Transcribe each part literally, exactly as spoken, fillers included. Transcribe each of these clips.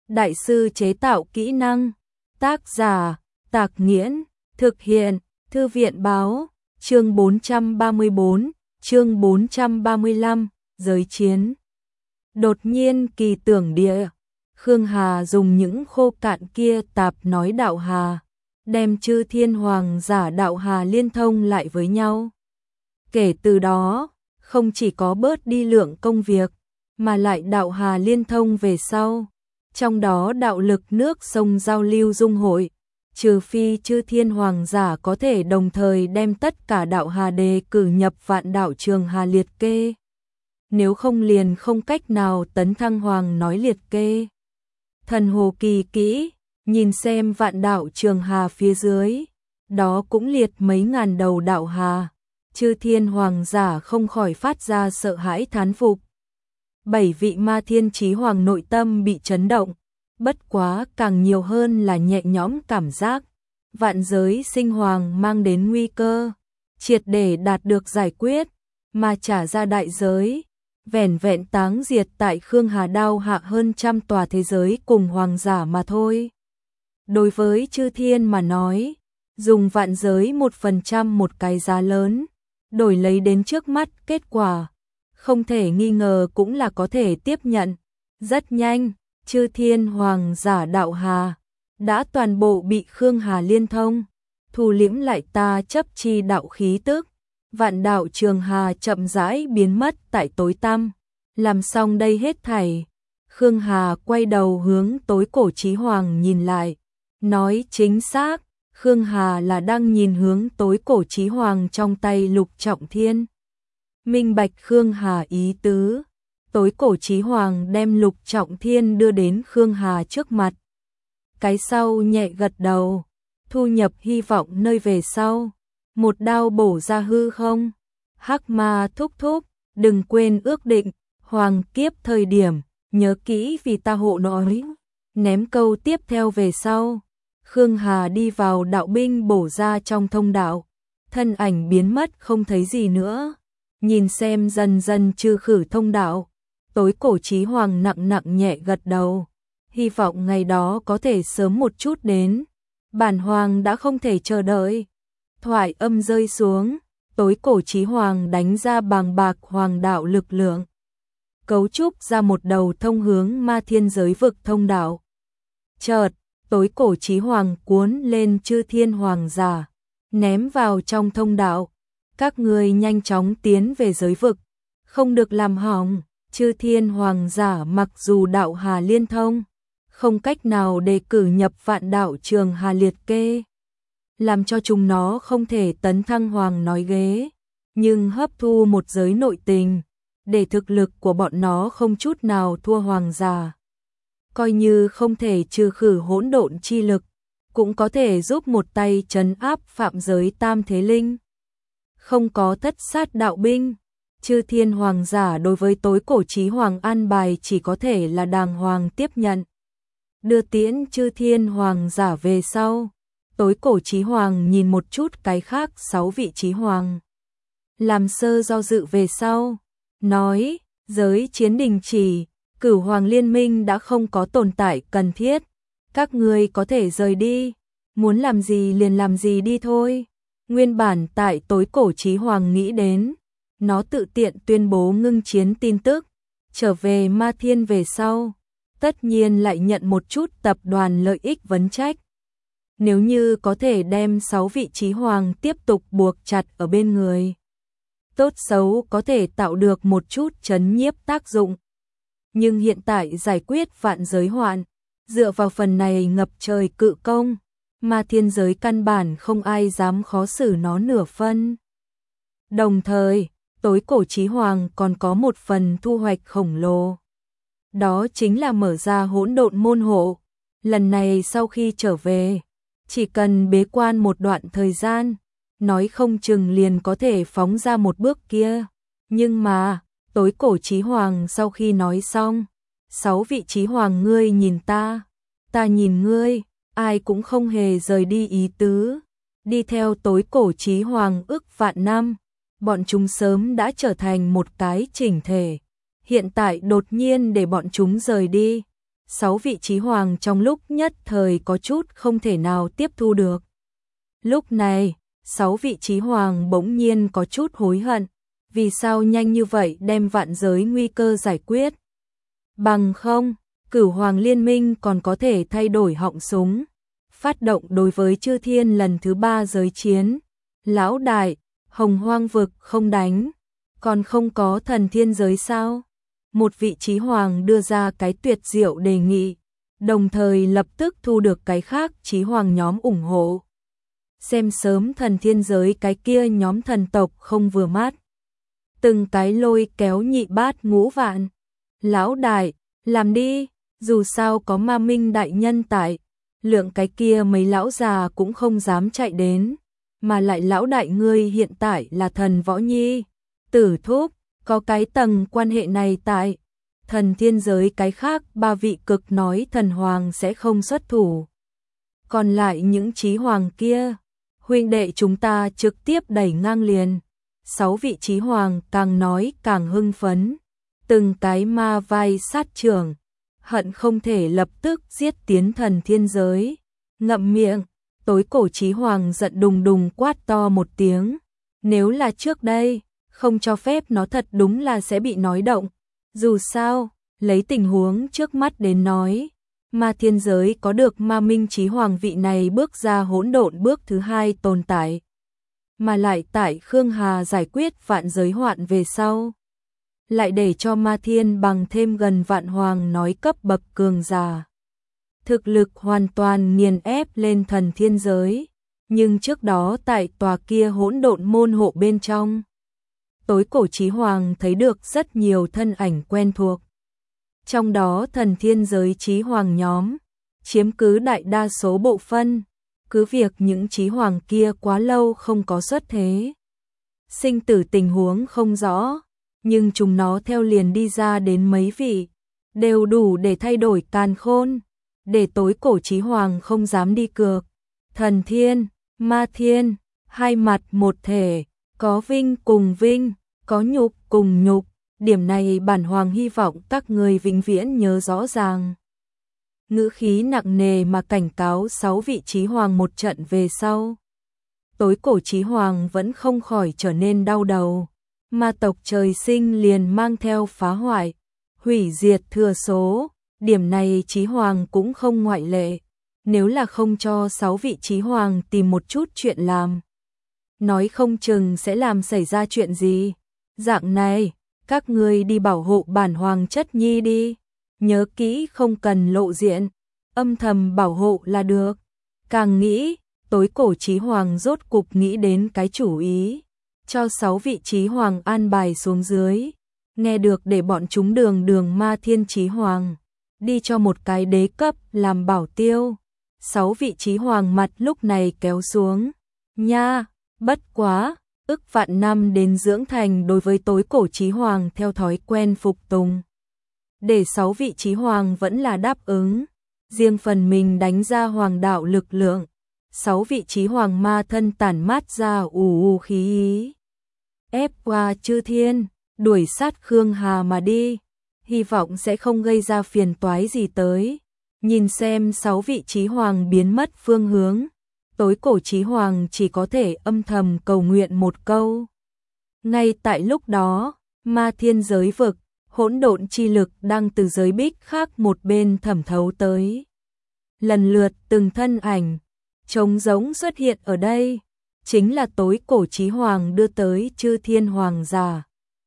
đại sư chế tạo kỹ năng. Tác giả, Tạc Nghiễn, thực hiện, Thư viện báo, chương bốn trăm ba mươi bốn, chương bốn trăm ba mươi lăm, giới chiến. Đột nhiên kỳ tưởng địa, Khương Hà dùng những khô cạn kia tạp nói đạo hà, đem chư thiên hoàng giả đạo hà liên thông lại với nhau. Kể từ đó, không chỉ có bớt đi lượng công việc, mà lại đạo hà liên thông về sau. Trong đó đạo lực nước sông giao lưu dung hội, trừ phi chư thiên hoàng giả có thể đồng thời đem tất cả đạo hà đề cử nhập vạn đạo trường hà liệt kê. Nếu không liền không cách nào tấn thăng hoàng nói liệt kê. Thần hồ kỳ kỹ, nhìn xem vạn đạo trường hà phía dưới, đó cũng liệt mấy ngàn đầu đạo hà. Chư thiên hoàng giả không khỏi phát ra sợ hãi thán phục. Bảy vị ma thiên chí hoàng nội tâm bị chấn động, bất quá càng nhiều hơn là nhẹ nhõm cảm giác. Vạn giới sinh hoàng mang đến nguy cơ, triệt để đạt được giải quyết, mà trả ra đại giới, vẻn vẹn táng diệt tại Khương Hà đao hạ hơn trăm tòa thế giới cùng hoàng giả mà thôi. Đối với chư thiên mà nói, dùng vạn giới một phần trăm một cái giá lớn, đổi lấy đến trước mắt kết quả, không thể nghi ngờ cũng là có thể tiếp nhận. Rất nhanh, chư thiên hoàng giả đạo hà đã toàn bộ bị Khương Hà liên thông, thu liễm lại ta chấp chi đạo khí tức. Vạn đạo trường hà chậm rãi biến mất tại tối tăm. Làm xong đây hết thảy, Khương Hà quay đầu hướng tối cổ chí hoàng nhìn lại, nói chính xác, Khương Hà là đang nhìn hướng tối cổ chí hoàng trong tay Lục Trọng Thiên. Minh bạch Khương Hà ý tứ, tối cổ chí hoàng đem Lục Trọng Thiên đưa đến Khương Hà trước mặt. Cái sau nhẹ gật đầu, thu nhập hy vọng nơi về sau, một đao bổ ra hư không. Hắc ma thúc thúc, đừng quên ước định, hoàng kiếp thời điểm, nhớ kỹ vì ta hộ nói. Ném câu tiếp theo về sau, Khương Hà đi vào đạo binh bổ ra trong thông đạo, thân ảnh biến mất không thấy gì nữa. Nhìn xem dần dần trừ khử thông đạo, tối cổ chí hoàng nặng nặng nhẹ gật đầu, hy vọng ngày đó có thể sớm một chút đến. Bản hoàng đã không thể chờ đợi. Thoại âm rơi xuống, tối cổ chí hoàng đánh ra bàng bạc hoàng đạo lực lượng, cấu trúc ra một đầu thông hướng ma thiên giới vực thông đạo. Chợt, tối cổ chí hoàng cuốn lên chư thiên hoàng giả, ném vào trong thông đạo. Các người nhanh chóng tiến về giới vực, không được làm hỏng. Chư thiên hoàng giả mặc dù đạo hà liên thông, không cách nào đề cử nhập vạn đạo trường hà liệt kê, làm cho chúng nó không thể tấn thăng hoàng nói ghế, nhưng hấp thu một giới nội tình, để thực lực của bọn nó không chút nào thua hoàng giả. Coi như không thể trừ khử hỗn độn chi lực, cũng có thể giúp một tay trấn áp phạm giới tam thế linh. Không có thất sát đạo binh, chư thiên hoàng giả đối với tối cổ chí hoàng an bài chỉ có thể là đàng hoàng tiếp nhận. Đưa tiễn chư thiên hoàng giả về sau, tối cổ chí hoàng nhìn một chút cái khác sáu vị chí hoàng, làm sơ do dự về sau, nói, giới chiến đình chỉ, cửu hoàng liên minh đã không có tồn tại cần thiết, các ngươi có thể rời đi, muốn làm gì liền làm gì đi thôi. Nguyên bản tại tối cổ chí hoàng nghĩ đến, nó tự tiện tuyên bố ngưng chiến tin tức, trở về ma thiên về sau, tất nhiên lại nhận một chút tập đoàn lợi ích vấn trách. Nếu như có thể đem sáu vị chí hoàng tiếp tục buộc chặt ở bên người, tốt xấu có thể tạo được một chút trấn nhiếp tác dụng. Nhưng hiện tại giải quyết vạn giới hoạn, dựa vào phần này ngập trời cự công, mà thiên giới căn bản không ai dám khó xử nó nửa phân. Đồng thời, tối cổ chí hoàng còn có một phần thu hoạch khổng lồ. Đó chính là mở ra hỗn độn môn hộ. Lần này sau khi trở về, chỉ cần bế quan một đoạn thời gian, nói không chừng liền có thể phóng ra một bước kia. Nhưng mà, tối cổ chí hoàng sau khi nói xong, sáu vị chí hoàng ngươi nhìn ta, ta nhìn ngươi, ai cũng không hề rời đi ý tứ. Đi theo tối cổ chí hoàng ức vạn năm, bọn chúng sớm đã trở thành một cái chỉnh thể. Hiện tại đột nhiên để bọn chúng rời đi, sáu vị chí hoàng trong lúc nhất thời có chút không thể nào tiếp thu được. Lúc này, sáu vị chí hoàng bỗng nhiên có chút hối hận, vì sao nhanh như vậy đem vạn giới nguy cơ giải quyết. Bằng không, Cửu Hoàng Liên Minh còn có thể thay đổi họng súng, phát động đối với chư thiên lần thứ ba giới chiến. Lão đại, Hồng Hoang vực không đánh, còn không có thần thiên giới sao? Một vị chí hoàng đưa ra cái tuyệt diệu đề nghị, đồng thời lập tức thu được cái khác chí hoàng nhóm ủng hộ. Xem sớm thần thiên giới cái kia nhóm thần tộc không vừa mắt, từng cái lôi kéo nhị bát ngũ vạn. Lão đại, làm đi, dù sao có Ma Minh đại nhân tại, lượng cái kia mấy lão già cũng không dám chạy đến, mà lại lão đại ngươi hiện tại là thần võ nhi, Tử Thúc, có cái tầng quan hệ này tại, thần thiên giới cái khác ba vị cực nói thần hoàng sẽ không xuất thủ. Còn lại những chí hoàng kia, huynh đệ chúng ta trực tiếp đẩy ngang liền. Sáu vị chí hoàng càng nói càng hưng phấn, từng cái ma vai sát trưởng, hận không thể lập tức giết tiến thần thiên giới. Ngậm miệng, tối cổ chí hoàng giận đùng đùng quát to một tiếng, nếu là trước đây, không cho phép nó thật đúng là sẽ bị nói động. Dù sao, lấy tình huống trước mắt đến nói, Ma thiên giới có được Ma Minh chí hoàng vị này bước ra hỗn độn bước thứ hai tồn tại, mà lại tại Khương Hà giải quyết vạn giới hoạn về sau, lại để cho Ma Thiên bằng thêm gần vạn hoàng nói cấp bậc cường giả. Thực lực hoàn toàn nghiền ép lên thần thiên giới, nhưng trước đó tại tòa kia hỗn độn môn hộ bên trong, tối cổ chí hoàng thấy được rất nhiều thân ảnh quen thuộc. Trong đó thần thiên giới chí hoàng nhóm chiếm cứ đại đa số bộ phân, cứ việc những chí hoàng kia quá lâu không có xuất thế, sinh tử tình huống không rõ, nhưng chúng nó theo liền đi ra đến mấy vị, đều đủ để thay đổi càn khôn, để tối cổ chí hoàng không dám đi cược. Thần thiên, Ma thiên, hai mặt một thể, có vinh cùng vinh, có nhục cùng nhục, điểm này bản hoàng hy vọng các người vĩnh viễn nhớ rõ ràng. Ngữ khí nặng nề mà cảnh cáo sáu vị chí hoàng một trận về sau, tối cổ chí hoàng vẫn không khỏi trở nên đau đầu. Ma tộc trời sinh liền mang theo phá hoại, hủy diệt thừa số, điểm này chí hoàng cũng không ngoại lệ. Nếu là không cho sáu vị chí hoàng tìm một chút chuyện làm, nói không chừng sẽ làm xảy ra chuyện gì. Dạng này, các ngươi đi bảo hộ bản hoàng chất nhi đi, nhớ kỹ không cần lộ diện, âm thầm bảo hộ là được. Càng nghĩ, tối cổ chí hoàng rốt cục nghĩ đến cái chủ ý, cho sáu vị chí hoàng an bài xuống dưới, nghe được để bọn chúng đường đường Ma thiên chí hoàng, đi cho một cái đế cấp làm bảo tiêu. Sáu vị chí hoàng mặt lúc này kéo xuống, nha, bất quá, ức vạn năm đến dưỡng thành đối với tối cổ chí hoàng theo thói quen phục tùng. Để sáu vị chí hoàng vẫn là đáp ứng, riêng phần mình đánh ra hoàng đạo lực lượng, sáu vị chí hoàng ma thân tản mát ra ù ù khí ý, ép qua chư thiên, đuổi sát Khương Hà mà đi, hy vọng sẽ không gây ra phiền toái gì tới. Nhìn xem sáu vị chí hoàng biến mất phương hướng, tối cổ chí hoàng chỉ có thể âm thầm cầu nguyện một câu. Ngay tại lúc đó, Ma thiên giới vực, hỗn độn chi lực đang từ giới bích khác một bên thẩm thấu tới. Lần lượt từng thân ảnh trống rỗng xuất hiện ở đây, chính là tối cổ chí hoàng đưa tới chư thiên hoàng giả.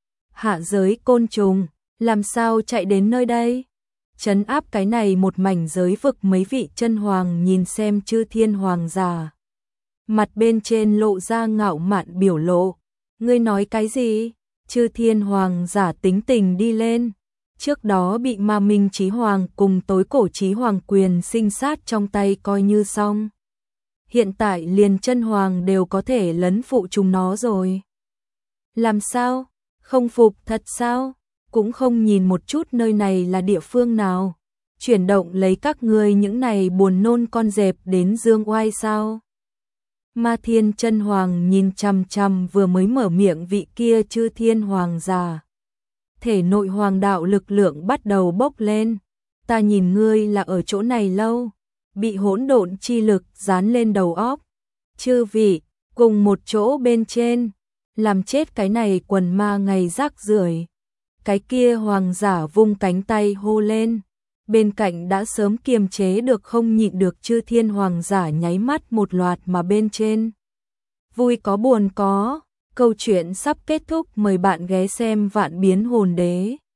Hạ giới côn trùng, làm sao chạy đến nơi đây? Trấn áp cái này một mảnh giới vực mấy vị chân hoàng nhìn xem chư thiên hoàng giả, mặt bên trên lộ ra ngạo mạn biểu lộ. Ngươi nói cái gì? Chư thiên hoàng giả tính tình đi lên. Trước đó bị Ma Minh chí hoàng cùng tối cổ chí hoàng quyền sinh sát trong tay coi như xong. Hiện tại liền chân hoàng đều có thể lấn phụ chúng nó rồi. Làm sao? Không phục thật sao? Cũng không nhìn một chút nơi này là địa phương nào, chuyển động lấy các ngươi những này buồn nôn con dẹp đến dương oai sao? Ma thiên chân hoàng nhìn chằm chằm vừa mới mở miệng vị kia chư thiên hoàng già, thể nội hoàng đạo lực lượng bắt đầu bốc lên, ta nhìn ngươi là ở chỗ này lâu, bị hỗn độn chi lực dán lên đầu óc. Chư vị, cùng một chỗ bên trên, làm chết cái này quần ma ngày rác rưởi. Cái kia hoàng giả vung cánh tay hô lên. Bên cạnh đã sớm kiềm chế được không nhịn được chư thiên hoàng giả nháy mắt một loạt mà bên trên. Vui có buồn có, câu chuyện sắp kết thúc, mời bạn ghé xem Vạn Biến Hồn Đế.